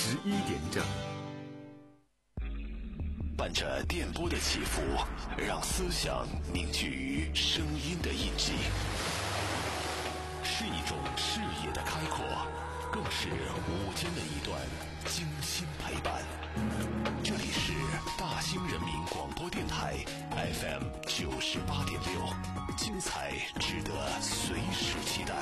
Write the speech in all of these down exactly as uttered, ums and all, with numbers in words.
十一点整。 伴着电波的起伏，让思想凝聚于声音的印记，是一种视野的开阔，更是午间的一段精心陪伴。这里是大兴人民广播电台 F M 九十八点六，精彩值得随时期待。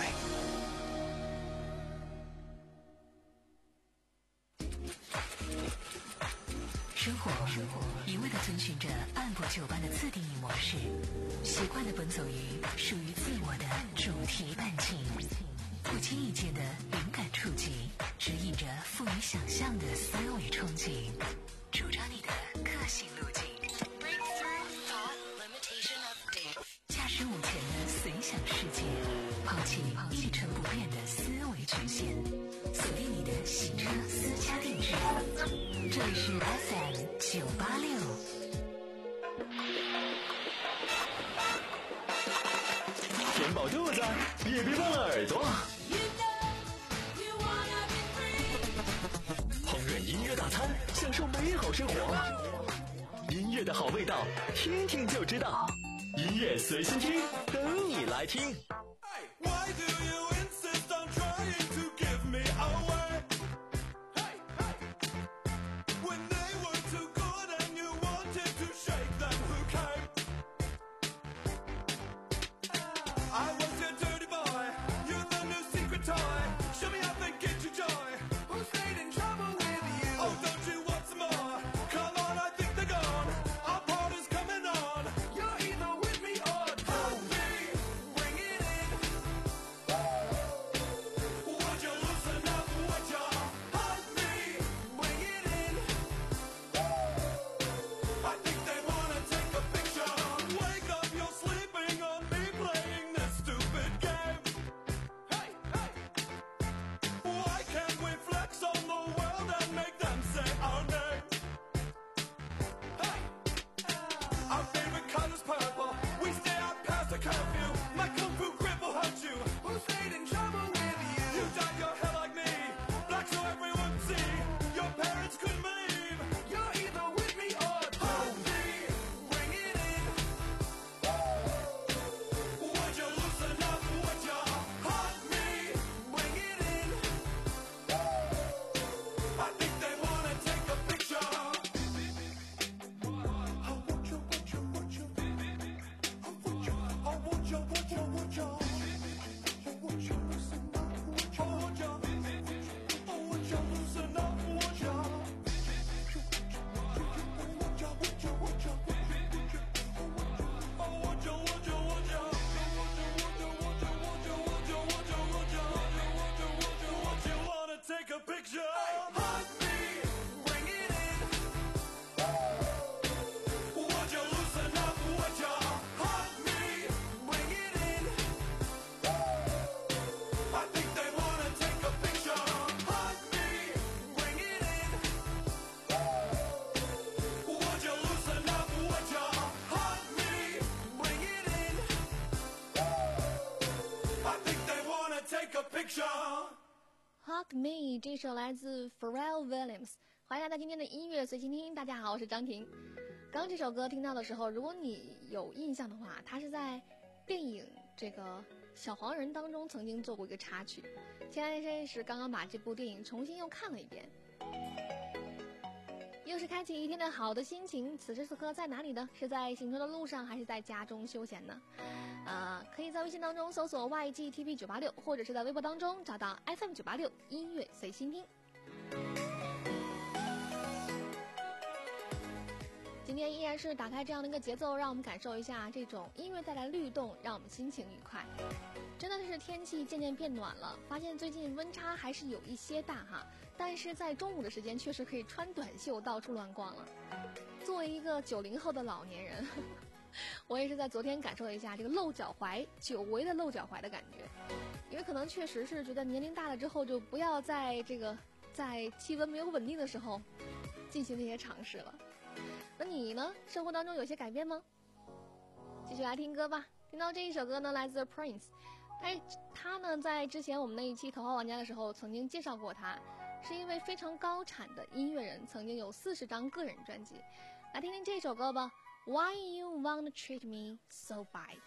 生活一味地遵循着按部就班的自定义模式，习惯地奔走于属于自我的主题伴境，不经意间的灵感触及，指引着富于想象的思维憧憬，主张你的个性路径。驾驶午前的随想世界，抛弃一成不变的思维局限，锁定你的洗车私家定制。这里是 F M 九八六。 填饱肚子，也别忘了耳朵。烹饪音乐大餐，享受美好生活。音乐的好味道，听听就知道。音乐随心听，等你来听。 Why do you insist on trying to give me away? Hey, hey. When they were too good and you wanted to shake them, who came? I was your dirty boy, you're the new secret toy. Show me how they get you joy. Who stayed in trouble with you? Oh, don't you want some more? Come on, I think they're gone. Our party's coming on. You're either with me or don't be. Bring it in. Would you loosen up? Would you hug me? Bring it in. I think they wanna take a picture. Wake up, you're sleeping on me playing this stupid game. Hey, hey. Why can't we flex on the world and make them say our name? Hey. Our favorite color's purple. We stay out past the curfew. My kung fu grip will hurt you. Who stayed in trouble with you? You dyed your hair like me, black so everyone can see. Your parents couldn't believe. You're either with me or don't be. Bring it in. Would you loosen up? Would you hug me? Bring it in. I think they wanna take a picture. I want you, want you, want you. I want you, I want you, want you, want you. I want you, loosen up, want you, want you. I want you, loosen up, want you. Want you, want you, want you. I want you, want you, want you. Wanna take a picture? Hug me, bring it in. Would you loosen up? Would you hug me? Bring it in. I think they wanna take a picture. Hug me, bring it in. Would you loosen up? Would you hug me? Bring it in. I think they wanna take a picture.Hug Me 这首来自 Pharrell Williams， 欢迎来到今天的音乐随心听。大家好，我是张婷。刚这首歌听到的时候，如果你有印象的话，它是在电影这个小黄人当中曾经做过一个插曲。现在是刚刚把这部电影重新又看了一遍，又是开启一天的好的心情。此时此刻在哪里呢？是在行车的路上，还是在家中休闲呢？呃，可以在微信当中搜索 Y G T V 九八六，或者是在微博当中找到 F M 九八六音乐随心听。今天依然是打开这样的一个节奏，让我们感受一下这种音乐带来律动，让我们心情愉快。真的是天气渐渐变暖了，发现最近温差还是有一些大哈，但是在中午的时间确实可以穿短袖到处乱逛了。作为一个九零后的老年人，呵呵我也是在昨天感受了一下这个露脚踝，久违的露脚踝的感觉。因为可能确实是觉得年龄大了之后，就不要在这个在气温没有稳定的时候进行那些尝试了。那你呢？生活当中有些改变吗？继续来听歌吧。听到这一首歌呢，来自 Prince。他他呢，在之前我们那一期头号玩家的时候，曾经介绍过他， 是一位非常高产的音乐人，曾经有四十张个人专辑。来听听这首歌吧 ，Why You Wanna Treat Me So Bad。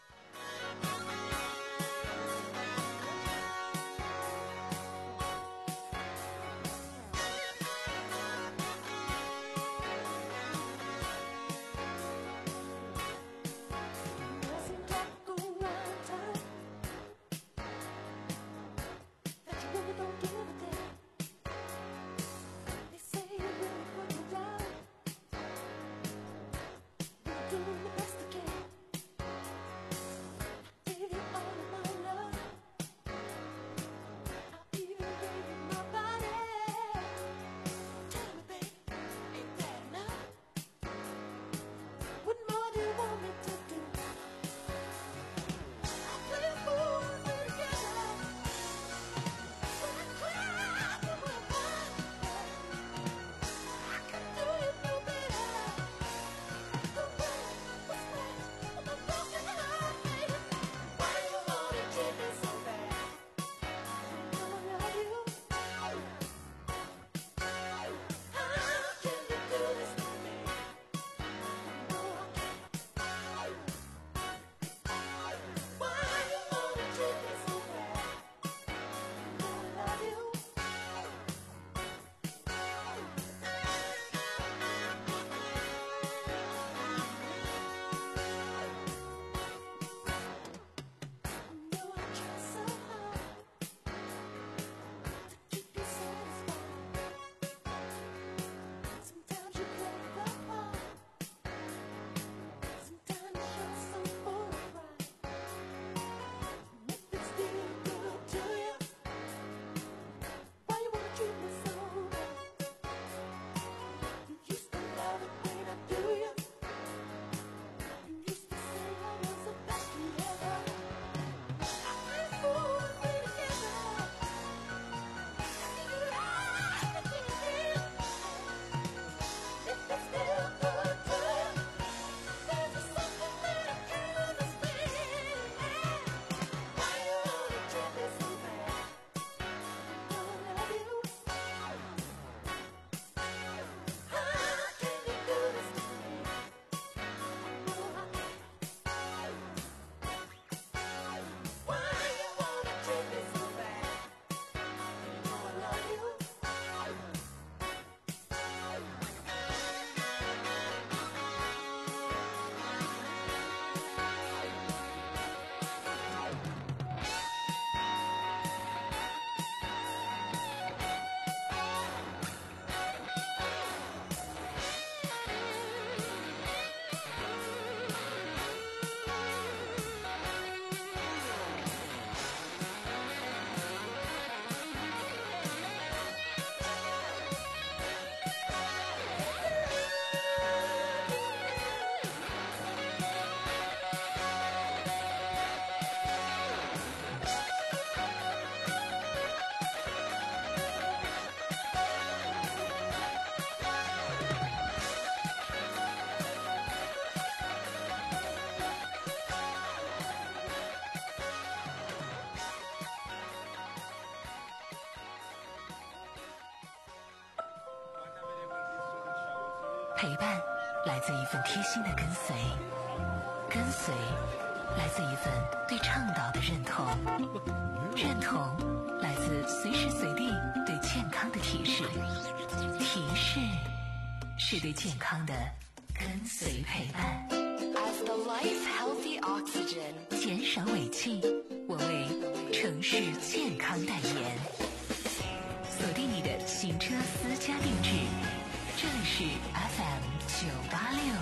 陪伴来自一份贴心的跟随，跟随来自一份对倡导的认同，认同来自随时随地对健康的提示，提示是对健康的跟随陪伴。 As the life healthy oxygen， 减少尾气，我为城市健康代言。锁定你的行车私家定制，这里是 F M 九八六。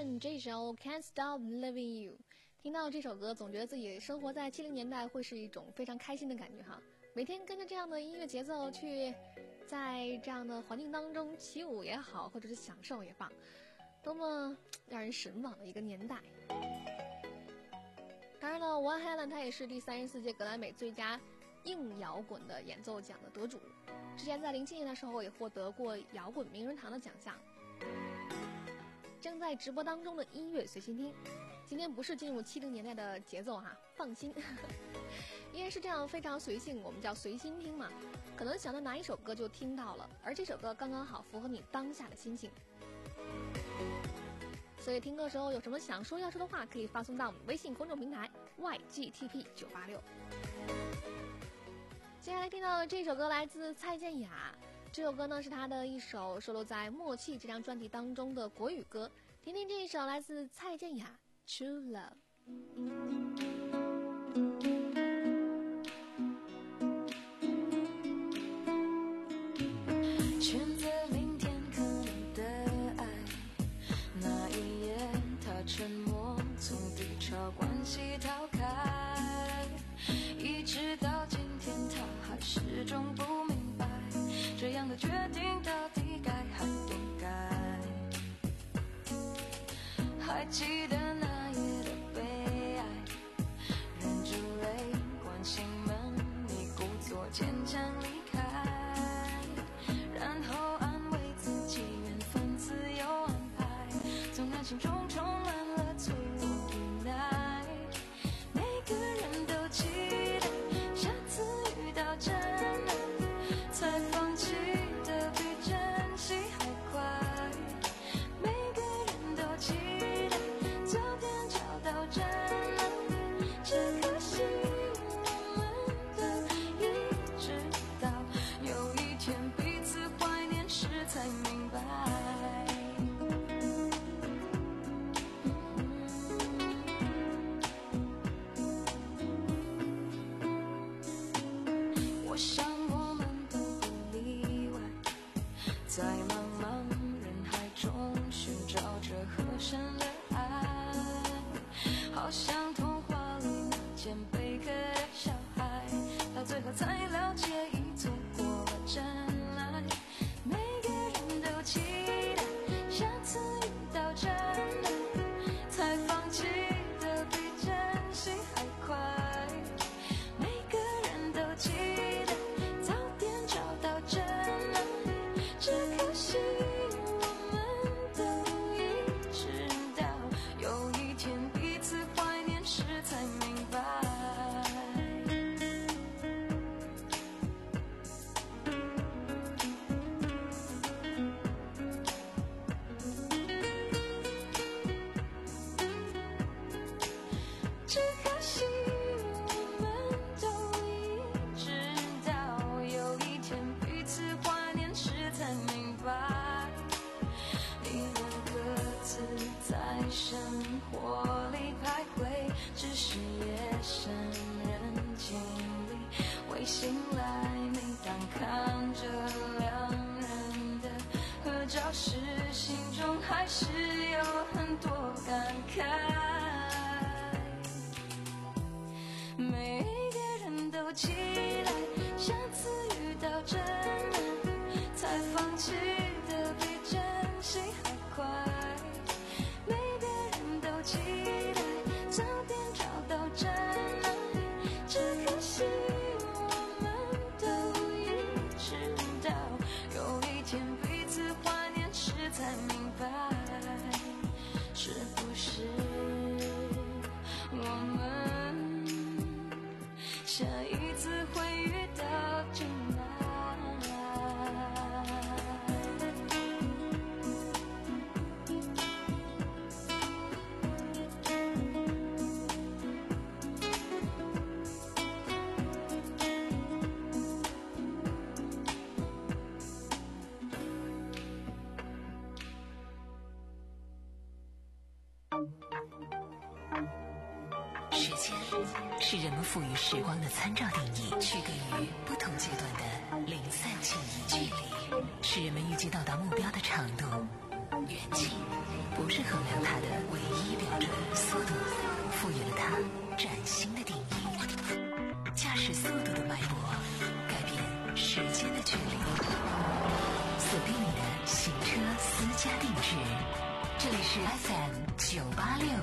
Allen 这首 Can't Stop Loving You。听到这首歌，总觉得自己生活在七零年代会是一种非常开心的感觉哈。每天跟着这样的音乐节奏去，在这样的环境当中起舞也好，或者是享受也罢，多么让人神往的一个年代。当然了 ，Van Halen 他也是第三十四届格莱美最佳硬摇滚的演奏奖的得主，之前在零七年的时候也获得过摇滚名人堂的奖项。正在直播当中的音乐随心听，今天不是进入七零年代的节奏哈，放心，依然是这样非常随性，我们叫随心听嘛，可能想到哪一首歌就听到了，而这首歌刚刚好符合你当下的心情。所以听歌时候有什么想说要说的话，可以发送到我们微信公众平台 Y G T P 九八六。接下来听到的这首歌来自蔡健雅，这首歌呢是她的一首收录在《默契》这张专辑当中的国语歌，听听这一首来自蔡健雅《True Love》。 选择明天可能的爱，那一夜他沉默，从低潮关系逃开，一直到今天他还始终不明白，这样的决定到底该还不该。还记得那夜的悲哀，忍住泪关起门，你故作坚强离开，然后安慰自己缘分自有安排，纵然心中充满了脆弱无奈，每个人都期待下次遇到真爱，才放弃的比珍惜还快，每个人都期待早点找到真爱，只可惜我们都一直到有一天彼此怀念时才明白。我想我们都不例外，在茫茫人海中寻找着合身的爱，好像童话里那件贝壳的小孩，到最后才了解已错过了真爱，每个人都期待下次遇到真爱，才放弃的比珍惜还快，每个人都期待早点找到真爱，只可惜我们都已知道有一天彼此怀念时才明白。只可惜我们都已知道有一天彼此怀念时才明白，你们各自在生活里徘徊，只是夜深人静里会醒来，每当看着两人的合照时，心中还是有很多感慨，每个人都期待下次遇到真爱，才放弃的比珍惜还快，每个人都期待早点找到真爱，只可惜我们都已知道有一天彼此怀念时才明白，是不是我们下一次会遇到真爱。 时间是人们赋予时光的参照定义，区隔于不同阶段的零散记忆。距离是人们预计到达目标的长度，远近不是衡量它的唯一标准——速度，赋予了它崭新的定义。驾驶速度的脉搏，改变时间的距离。锁定你的行车私家定制，这里是 F M 九八六。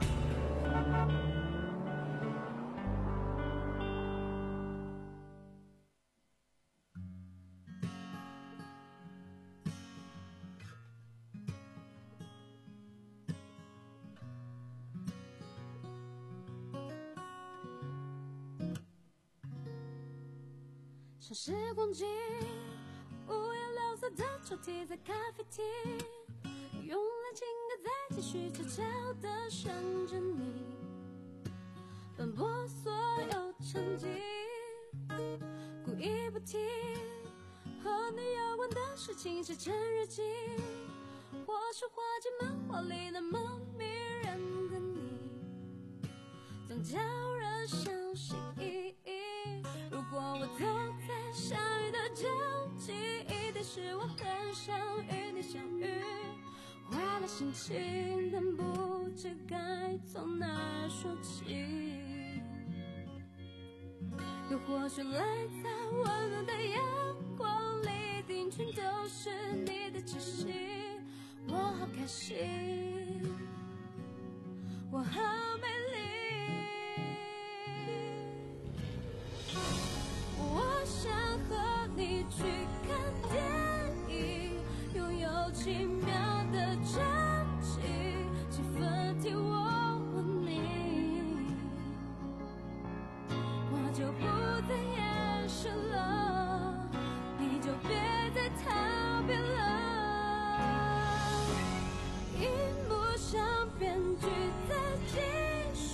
像时光机，五颜六色的抽屉在咖啡厅，用来情歌在继续悄悄地想着你，奔波所有场景，故意不提和你有关的事情，写成日记，或是画进漫画里那么迷人的你，总叫人相信。如果我走在相遇的交集，一定是我很想与你相遇，坏了心情，但不知该从哪儿说起。又或许赖在温暖的阳光里，顶全都是你的气息，我好开心，我好美丽。我想和你去看电影，拥有奇妙的场景，气氛替我问你，我就不再掩饰了，你就别再逃避了。荧幕上编剧在继续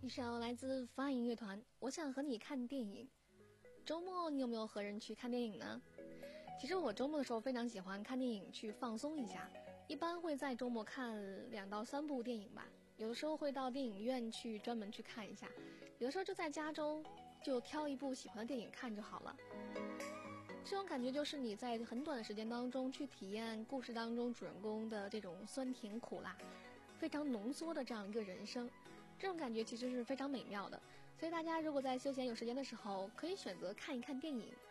一首来自方案音乐团，我想和你看电影。周末你有没有和人去看电影呢？其实我周末的时候非常喜欢看电影去放松一下，一般会在周末看两到三部电影吧，有的时候会到电影院去专门去看一下，有的时候就在家中就挑一部喜欢的电影看就好了。这种感觉就是你在很短的时间当中去体验故事当中主人公的这种酸甜苦辣，非常浓缩的这样一个人生，这种感觉其实是非常美妙的。所以大家如果在休闲有时间的时候，可以选择看一看电影。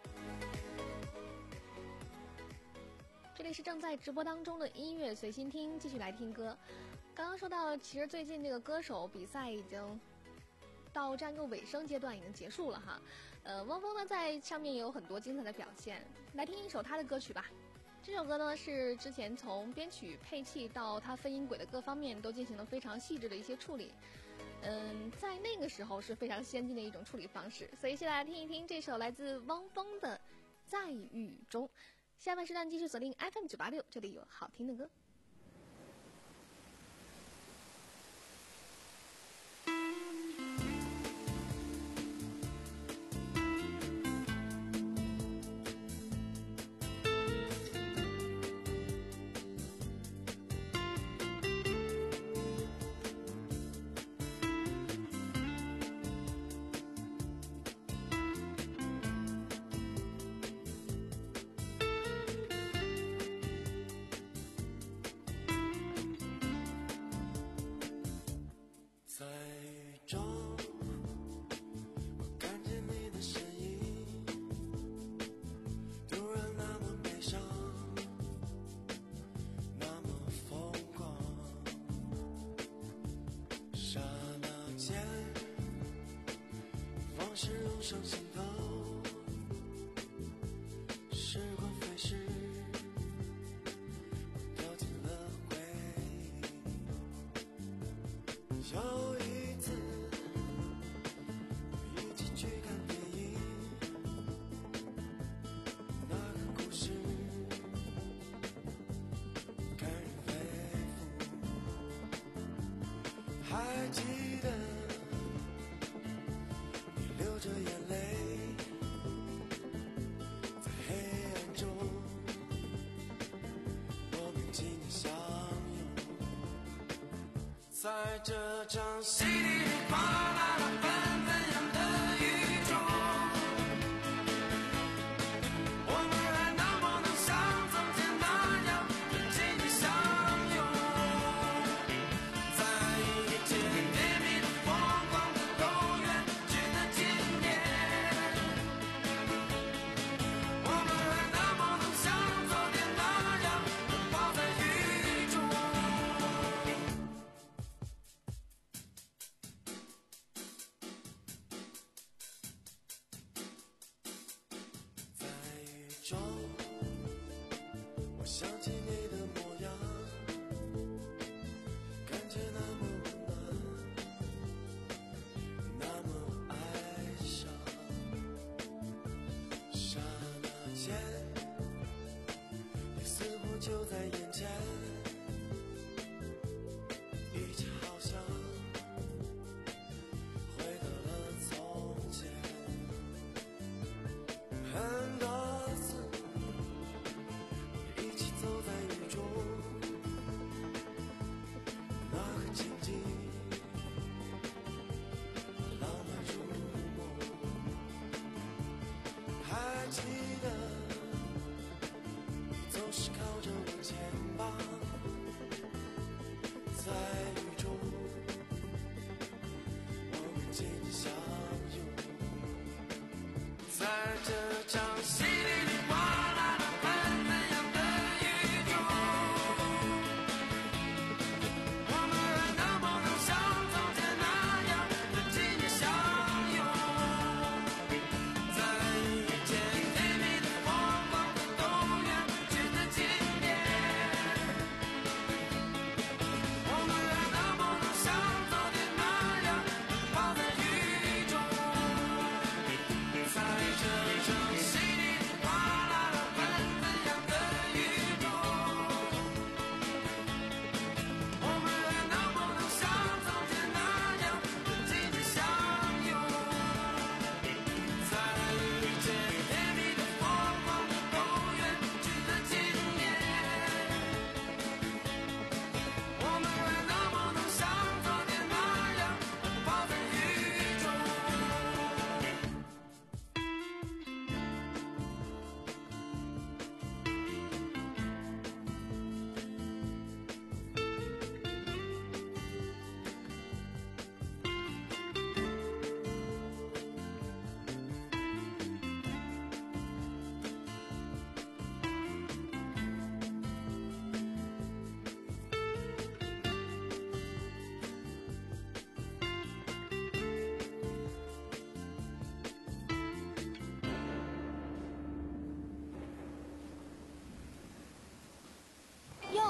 这里是正在直播当中的音乐随心听，继续来听歌。刚刚说到，其实最近这个歌手比赛已经到这样一个尾声阶段，已经结束了哈。呃，汪峰呢在上面也有很多精彩的表现，来听一首他的歌曲吧。这首歌呢是之前从编曲配器到他分音轨的各方面都进行了非常细致的一些处理，嗯，在那个时候是非常先进的一种处理方式，所以先来听一听这首来自汪峰的《在雨中》。下半时段继续锁定 F M 九八六，这里有好听的歌。 在雨中，我看见你的身影，突然那么悲伤，那么疯狂。刹那间，往事涌上心头，时光飞逝，我掉进了回忆。有一次，我一起去看电影，那个故事感人肺腑。还记得你流着眼泪，在黑暗中，我们紧紧相拥。在这场淅沥哗啦啦纷纷扬的雨中，我们还能不能像从前那样紧紧相拥？在一间甜蜜的疯狂的公园举的纪念，我们还能不能像昨天那样拥抱在雨中？在雨中，我想起你的模样，感觉那么温暖，那么哀伤。刹那间，你似乎就在眼前，一切好像回到了从前。很多次，一起走在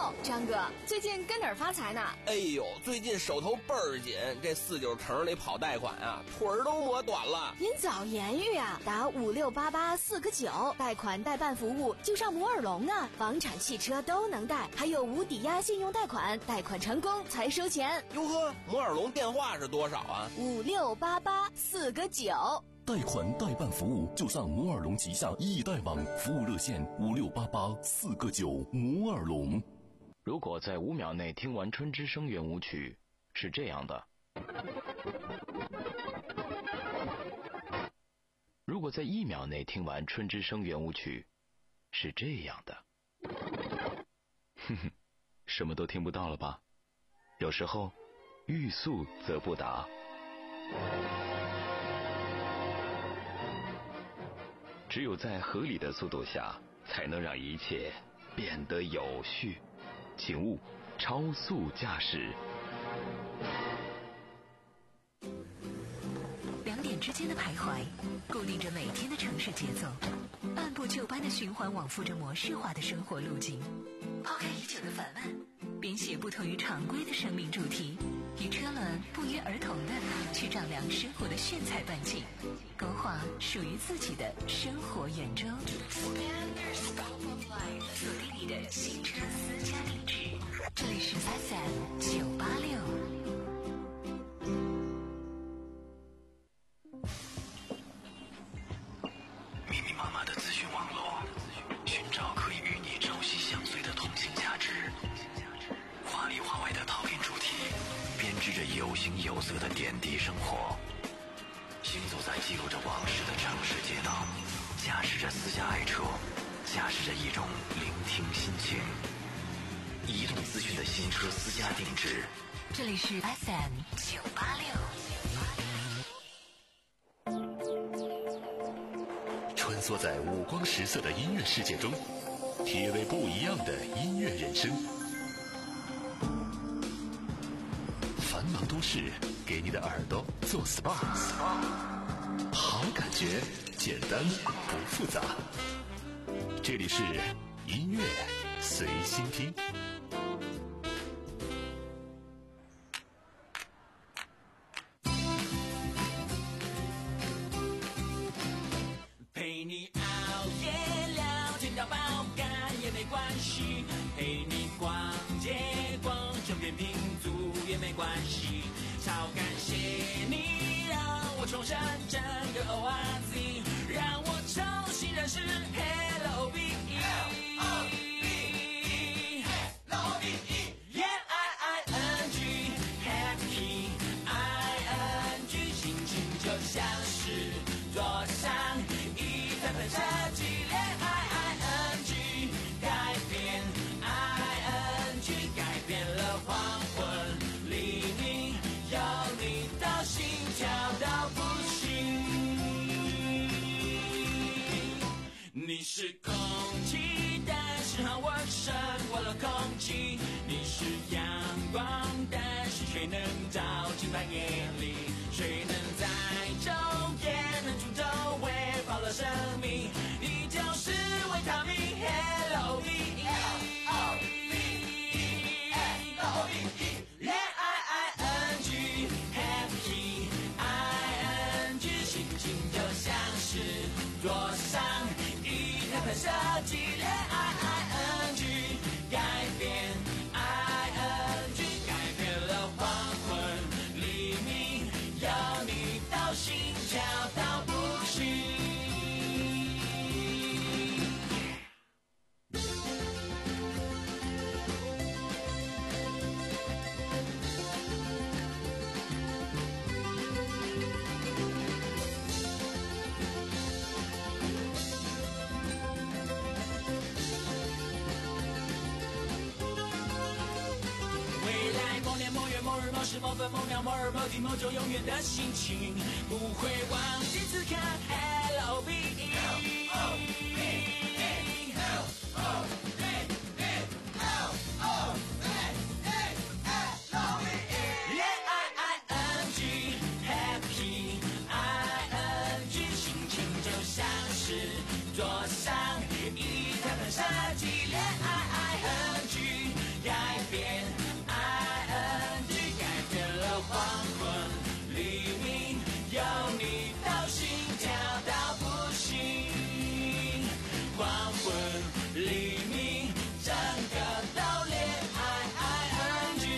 哟，张哥，最近跟哪儿发财呢？ 哎呦，最近手头倍儿紧，这四九城里跑贷款啊，腿儿都磨短了。 您早言语啊，打五六八八四个九，贷款代办服务就上摩尔龙啊，房产、汽车都能贷，还有无抵押信用贷款，贷款成功才收钱。 哟呵，摩尔龙电话是多少啊？ 五六八八四个九。 贷款代办服务就上摩尔龙旗下易贷网服务热线五六八八四个九。摩尔龙。 如果在五秒内听完《春之声》圆舞曲，是这样的；如果在一秒内听完《春之声》圆舞曲，是这样的。哼哼，什么都听不到了吧？有时候，欲速则不达。只有在合理的速度下，才能让一切变得有序。请勿超速驾驶。 两点之间的徘徊，固定着每天的城市节奏，按部就班的循环往复着模式化的生活路径。抛开已久的烦闷，编写不同于常规的生命主题，与车轮不约而同的去丈量生活的炫彩半径，勾画属于自己的生活圆周。锁定你的新车私家定制，这里是 F M 九八六。 密密麻麻的资讯网络，寻找可以与你朝夕相随的通信价值。华里华外的套印主题，编织着有形有色的点滴生活。行走在记录着往事的城市街道，驾驶着私家爱车，驾驶着一种聆听心情。移动资讯的新车私家定制， 这里是 F M 九八六。 穿梭在五光十色的音乐世界中，体味不一样的音乐人生。繁忙都市给你的耳朵做 S P A， 好感觉，简单不复杂。这里是音乐随心听。 陪你熬夜聊天到爆肝也没关系，陪你逛街逛整片拼图也没关系，超感谢你让我重生整个 O R Z， 让我重新认识 Hello B E Hello B E Yeah I I N G Happy I N G 心情就像是坐上一台喷射机恋爱 I N G 改变 I N G 改变了黄昏黎明，有你到心跳到不行。你是空气，但是和我胜过了空气。你是阳光，但是谁能照进半夜里？谁能在昼夜能出周围保了生命？你就是维他命 Hello B E Hello B E Hello B E Yeah I I N G Happy I N G 心情就像是坐上一台喷射机恋爱 I N G 改变 I N G 改变了黄昏黎明，有你到心跳到不行。未来某年某月某日某时某分某秒某日某地某种永远的心情，不会忘记此刻 Hello B E Hello B E Hello B E Hello B E Yeah I I N G Happy I N G 心情就像是坐上一台喷射机恋爱 I N G 黎明整个都恋爱 I N G。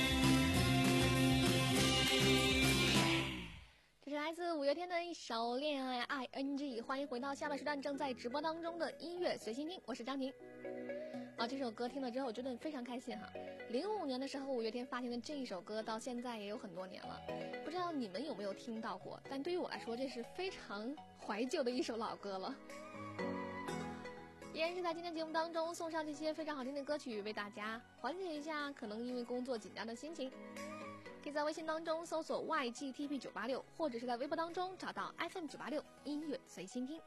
这是来自五月天的一首恋爱 I N G。 欢迎回到下半时段正在直播当中的音乐随心听，我是张婷。啊，这首歌听了之后我觉得非常开心哈。零五年的时候五月天发行的这一首歌到现在也有很多年了，不知道你们有没有听到过，但对于我来说这是非常怀旧的一首老歌了。依然是在今天节目当中送上这些非常好听的歌曲，为大家缓解一下可能因为工作紧张的心情。可以在微信当中搜索 Y G T P 九八六， 或者是在微博当中找到 F M 九八六音乐随心听。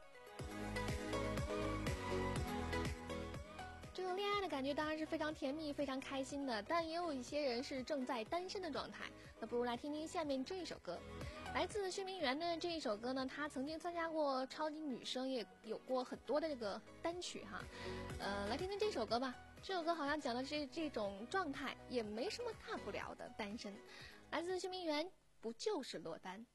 这种恋爱的感觉当然是非常甜蜜非常开心的，但也有一些人是正在单身的状态。那不如来听听下面这一首歌，来自薛明媛的这一首歌呢，他曾经参加过超级女声，也有过很多的这个单曲哈。呃，来听听这首歌吧。这首歌好像讲的是这种状态，也没什么大不了的单身。来自薛明媛，不就是落单。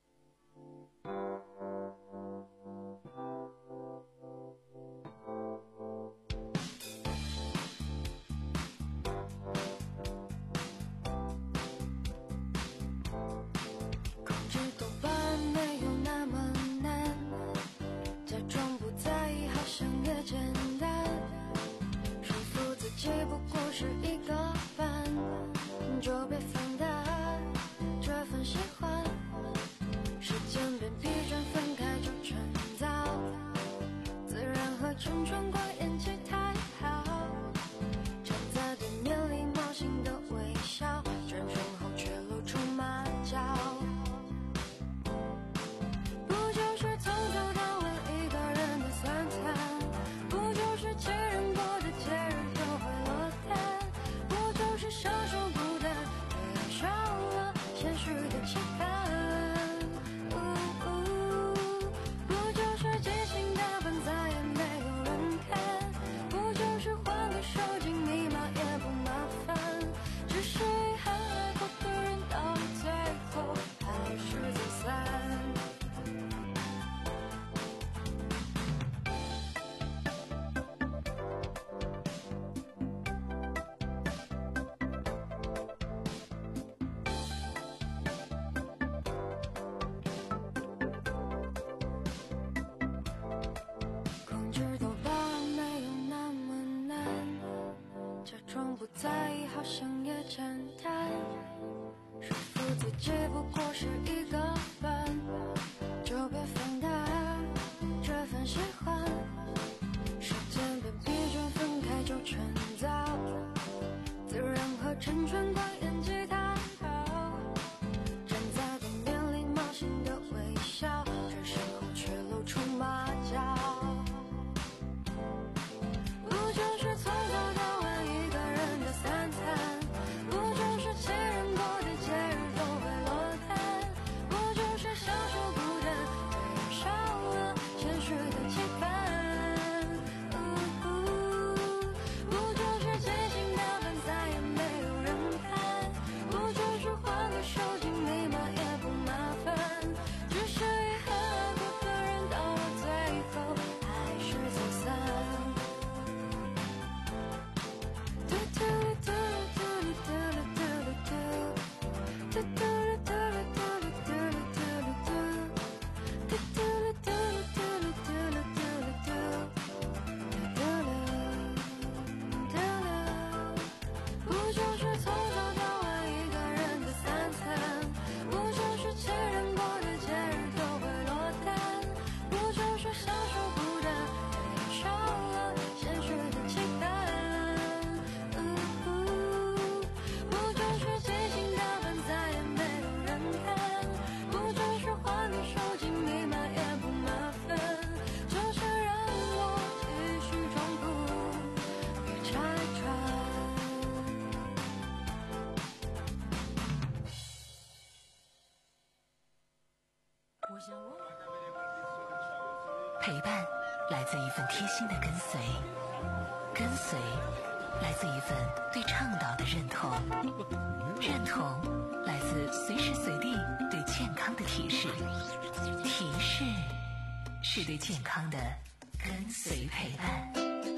陪伴来自一份贴心的跟随，跟随来自一份对倡导的认同，认同来自随时随地对健康的提示，提示是对健康的跟随陪伴。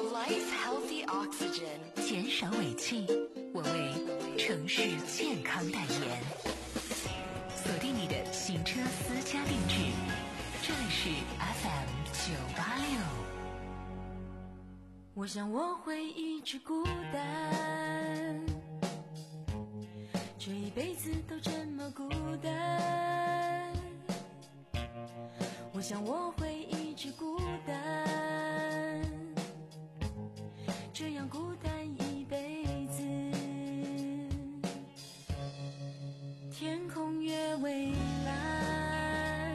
life healthy oxygen. 减少尾气，我为城市健康代言。锁定你的行车私家定制，这里是 F M 九八六。 我想我会一直孤单，这一辈子都这么孤单。我想我会一直孤单，这样孤单一辈子。天空越蔚蓝，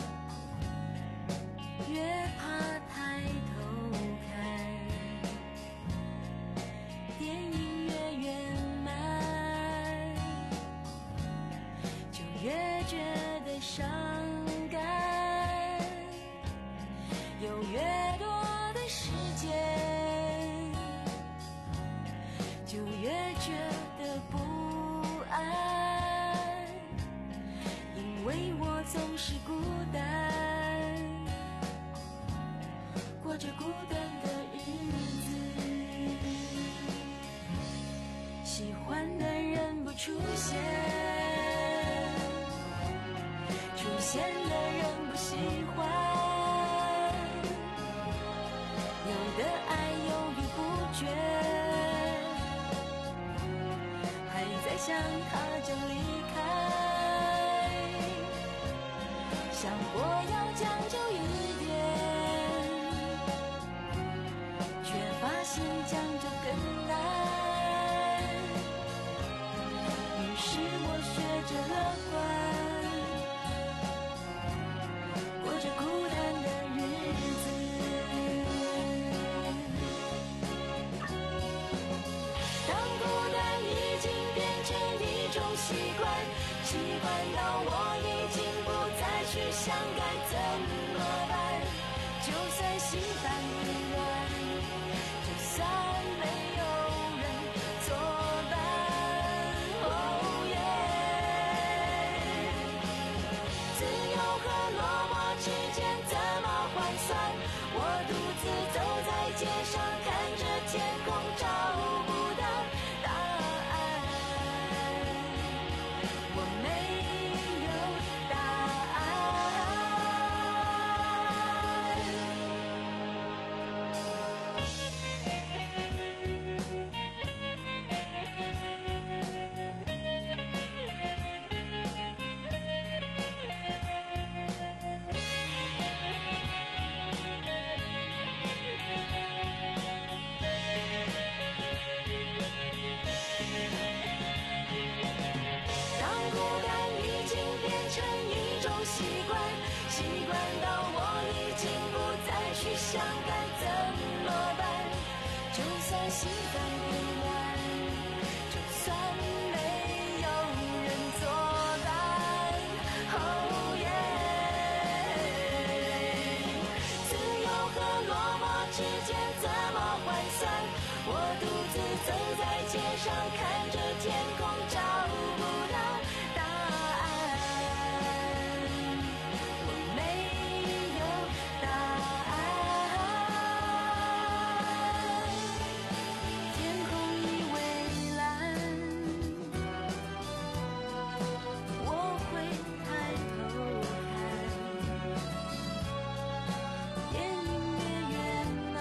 越怕抬头看，电影越圆满，就越觉得伤感。有越多的时间，就越觉得不安，因为我总是孤单，过着孤单的日子。喜欢的人不出现，出现的人不喜欢，有的爱犹豫不决，还在想他就离开，想过要将就一点，却发现将就更难。于是我学着乐观，过着孤单的日子。当孤单已经变成一种习惯，习惯到我已经不再去想该怎么办。就算心烦意乱，就算没有人作伴，哦耶！自由和落寞之间怎么换算？我独自走在街上，看着天空，找不到答案。我没有答案。当孤单已经变成一种习惯，习惯到我已经不再去想该怎么办。就算心烦意乱，就算没有人作伴，哦耶！自由和落寞之间怎么换算？我独自走在街上，看着天空，找不到答案。我没有答案。天空已蔚蓝，我会抬头看，电影越圆满，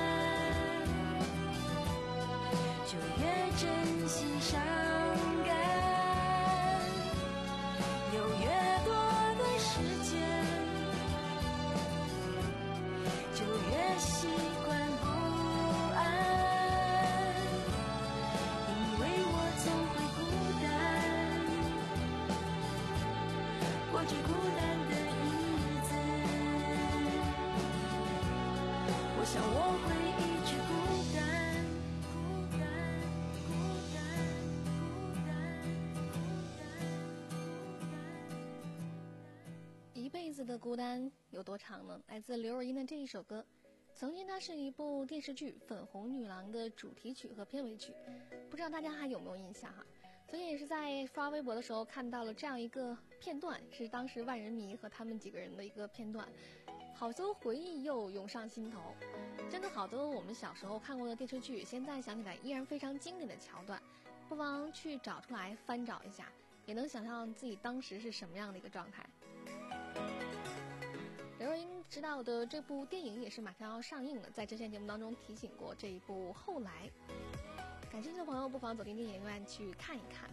就越珍惜伤感。有越多的时间，就越习惯不安，因为我总会孤单，过着孤单的日子。我想我会一直孤单，孤单，孤单，孤单， 一辈子的孤单有多长呢？来自刘若英的这一首歌，曾经它是一部电视剧《粉红女郎》的主题曲和片尾曲，不知道大家还有没有印象哈？昨天也是在刷微博的时候看到了这样一个片段，是当时万人迷和他们几个人的一个片段。 好多回忆又涌上心头。真的好多我们小时候看过的电视剧，现在想起来依然非常经典的桥段，不妨去找出来翻找一下，也能想象自己当时是什么样的一个状态。刘若英执导的这部电影也是马上要上映了，在之前节目当中提醒过这一部《后来》，感兴趣的朋友不妨走进电影院去看一看。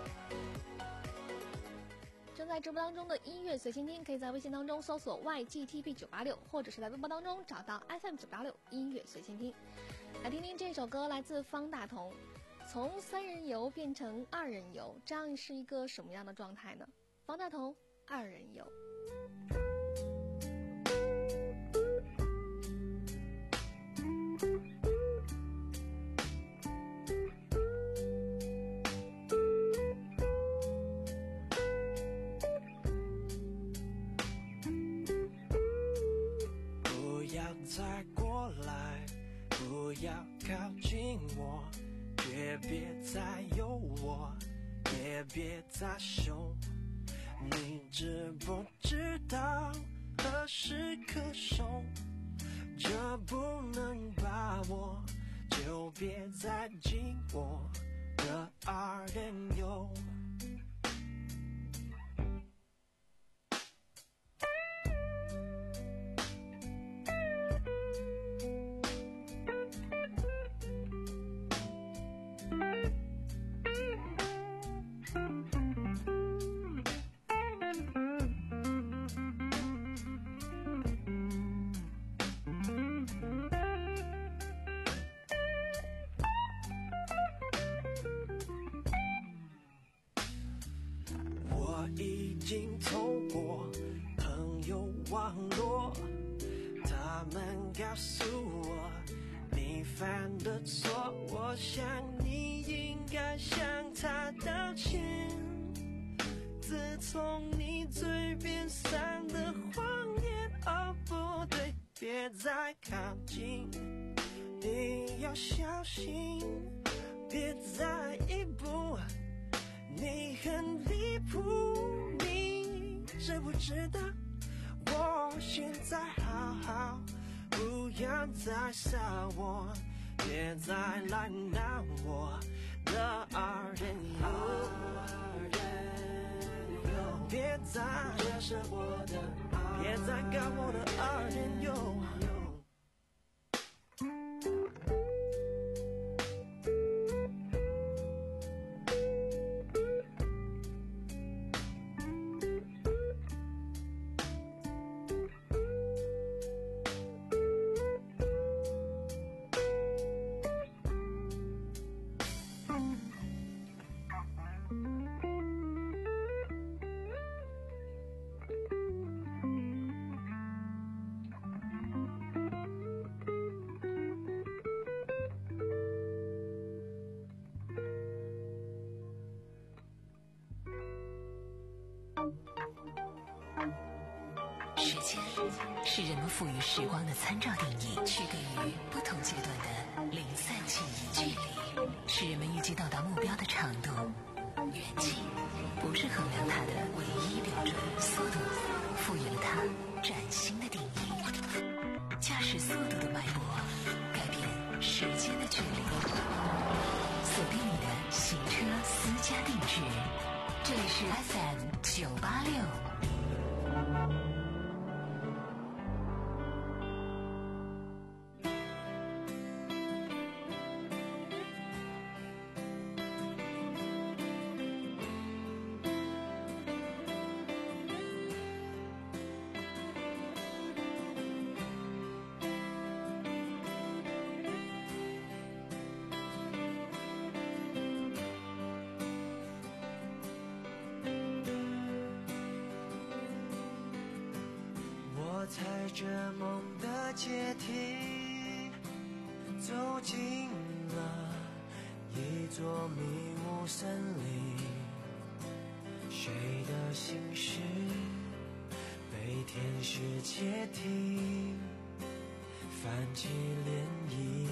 正在直播当中的音乐随心听，可以在微信当中搜索 Y G T P 九八六， 或者是在微博当中找到 F M 九八六音乐随心听。来听听这首歌，来自方大同。从三人游变成二人游，这样是一个什么样的状态呢？方大同，二人游。 再过来，不要靠近我，也别再有我，也别再凶。你知不知道何时可收？这不能把握，就别再紧我的二人游。已经透过朋友网络，他们告诉我你犯的错，我想你应该向他道歉。自从你嘴边散的谎言，哦不对，别再靠近，你要小心，别再一步，你很离谱，你知不知道我现在好好，不要再杀我，别再来拿我的二人游，别再接受我的，别再搞我的二人游。 时间是人们赋予时光的参照定义，区隔于不同阶段的零散记忆。距离是人们预计到达目标的长度，远近不是衡量它的唯一标准。速度赋予了它崭新的定义，驾驶速度的脉搏改变时间的距离。锁定你的行车私家定制，这里是 F M 九八六。 踩着梦的阶梯，走进了一座迷雾森林，谁的心事被天使窃听，泛起涟漪。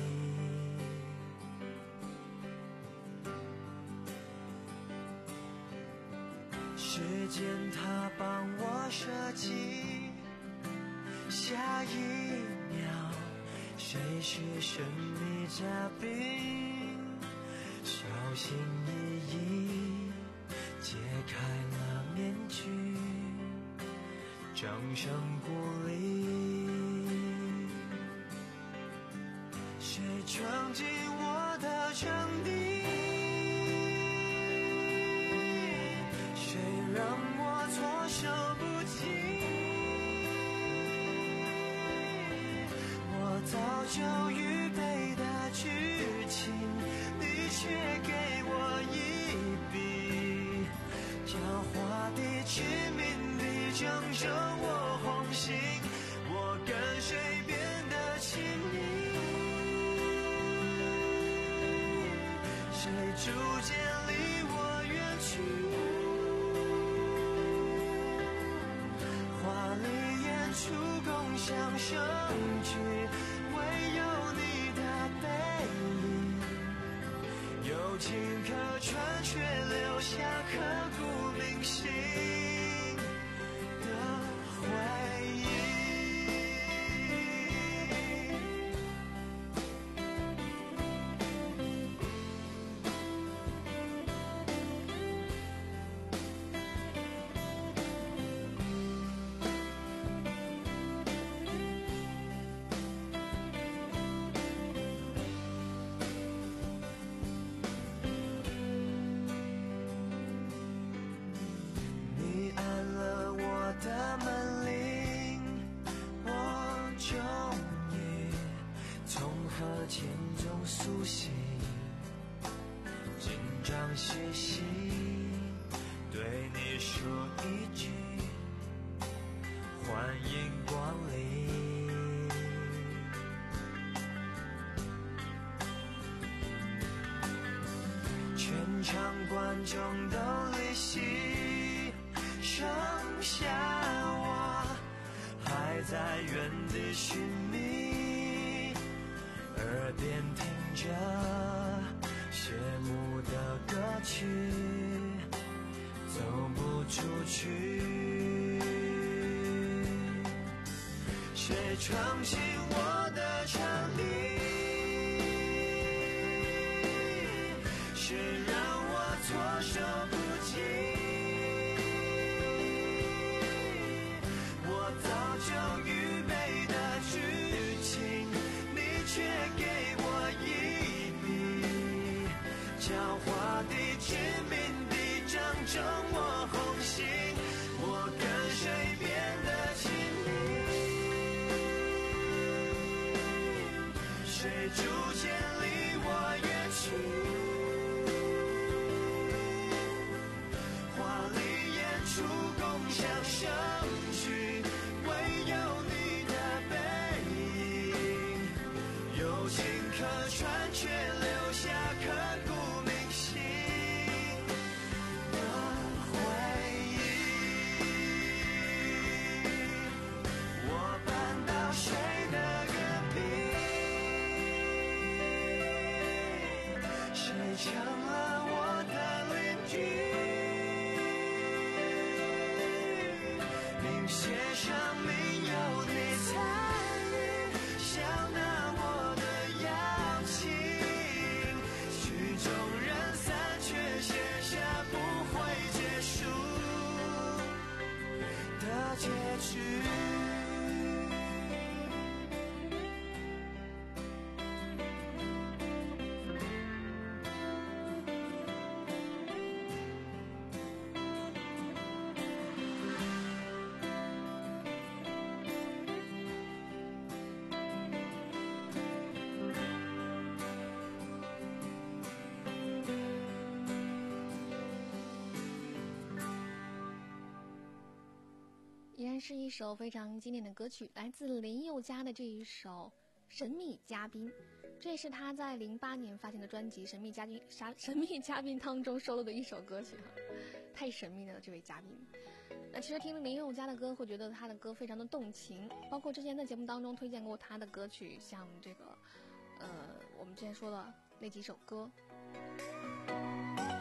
时间它帮我设计，像下一秒，谁是神秘嘉宾？小心翼翼揭开了面具，掌声鼓励。谁闯进我的场地？谁让我措手不及？我早就预备的剧情，你却给我一笔，狡猾地、致命地拯救我红心，我跟谁变得亲密？谁逐渐离我远去？华丽演出共享盛举，唯有你的背影有情可传，却留下刻骨铭心的回忆。你按了我的门铃，我终于从河间中苏醒，紧张兮兮对你说一句欢迎光临。全场观众都离席，剩下我还在原地寻觅，耳边听着谢幕的歌曲，走不出去。谁闯进我的场地？谁让我措手不及？我早就预备的剧情，你却给我一笔，狡猾地、致命地拯救我红心，我跟谁变得亲密？谁逐渐离我远去？共享盛举，唯有你的背影有情可传，却留下刻骨铭心的回忆。我搬到谁的隔壁？谁成了我的邻居？写上名有你参与，想拿我的邀请，曲终人散，却写下不会结束的结局。 依然是一首非常经典的歌曲，来自林宥嘉的这一首《神秘嘉宾》，这也是他在零八年发行的专辑《神秘嘉宾》《神秘嘉宾》当中收录的一首歌曲哈，太神秘了这位嘉宾。那其实听林宥嘉的歌，会觉得他的歌非常的动情，包括之前在节目当中推荐过他的歌曲，像这个，呃，我们之前说的那几首歌。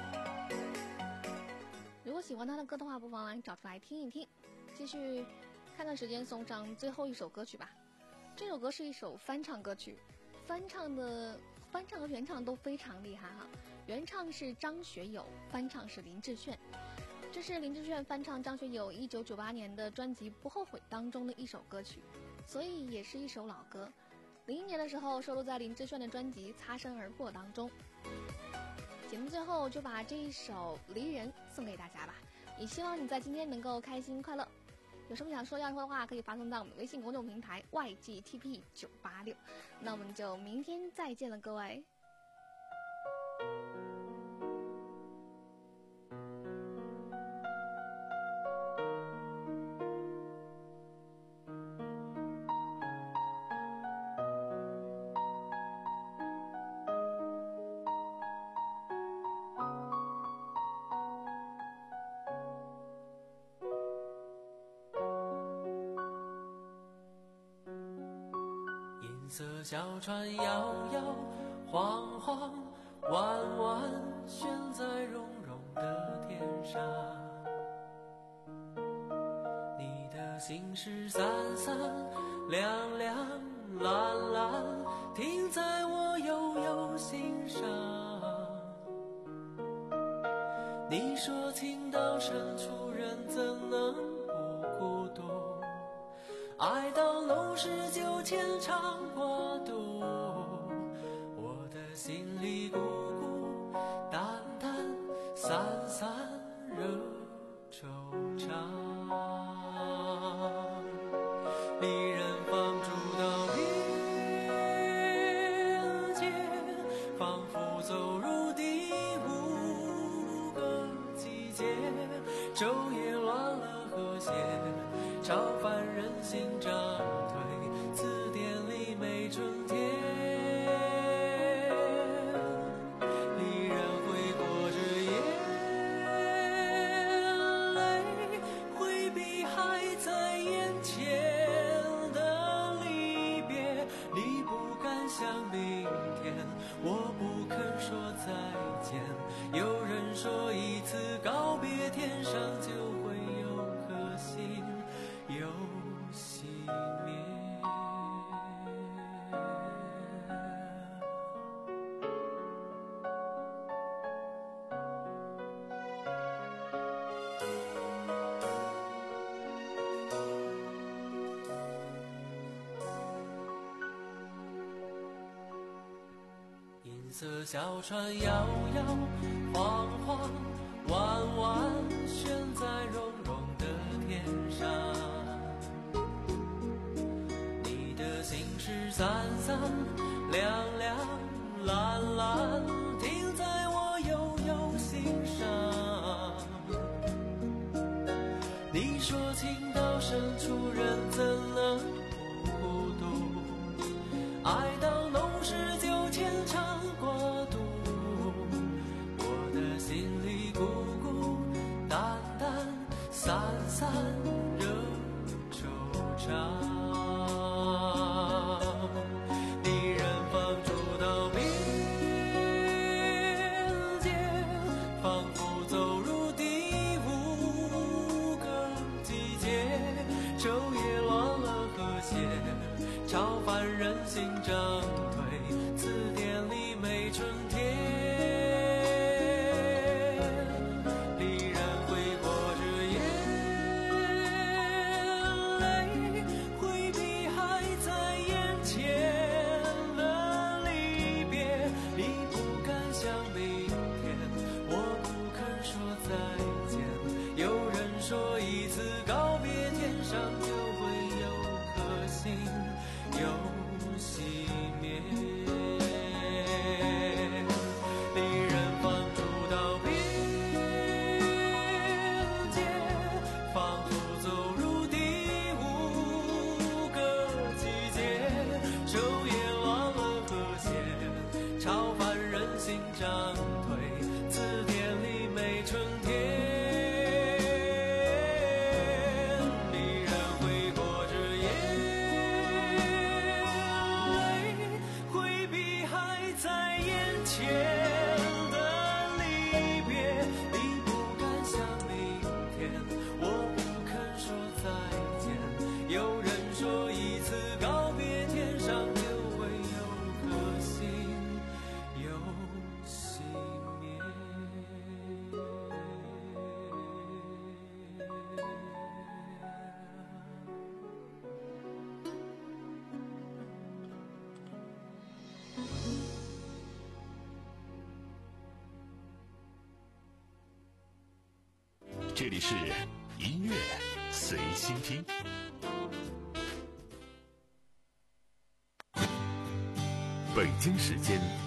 如果喜欢他的歌的话，不妨来找出来听一听。继续看看时间，送上最后一首歌曲吧。这首歌是一首翻唱歌曲，翻唱的翻唱和原唱都非常厉害哈。原唱是张学友，翻唱是林志炫。这是林志炫翻唱张学友一九九八年的专辑《不后悔》当中的一首歌曲，所以也是一首老歌。零一年的时候收录在林志炫的专辑《擦身而过》当中。节目最后就把这一首《离人》送给大家吧，也希望你在今天能够开心快乐。有什么想说要说的话，可以发送到我们的微信公众平台 Y G T P 九八六。那我们就明天再见了，各位。 银色小船摇摇晃晃，弯弯悬在绒绒的天上。你的心事散散亮亮蓝蓝，停在我悠悠心上。你说情到深处人怎能不孤独，爱到浓时就牵肠挂肚，我的心里孤孤单单，散散惹惆怅。离人放逐到边界，仿佛走入第五个季节，昼夜乱了和谐，超凡人心涨退，字典里没春天。离人会裹着眼泪，回避还在眼前的离别。你不敢想明天，我不肯说再见。有人说一次告别，天上就会有颗星又熄灭。银色小船摇摇晃晃，弯弯悬在绒绒的天上。你的心事散散亮亮蓝蓝，停在我悠悠心上。你说情到深处人怎能不孤独，爱到浓时就牵肠挂肚，我的心里孤孤单单，散散惹惆怅。离人放逐到边界，仿佛走入第五个季节，昼夜乱了和谐，超凡人心涨退，字典里没春天。离人会裹着眼泪，回避还在眼前的离别。你不敢想明天，我不肯说再见。有人说一次告别，天上就会有颗星又熄灭。离人放逐到边界，仿佛走入第五个季节，昼夜乱了和谐，超凡人心涨退，字典里没春天。离人会裹着眼泪，回避还在眼前的离别。你不敢想明天，我不肯说再见。 这里是音乐随心听。北京时间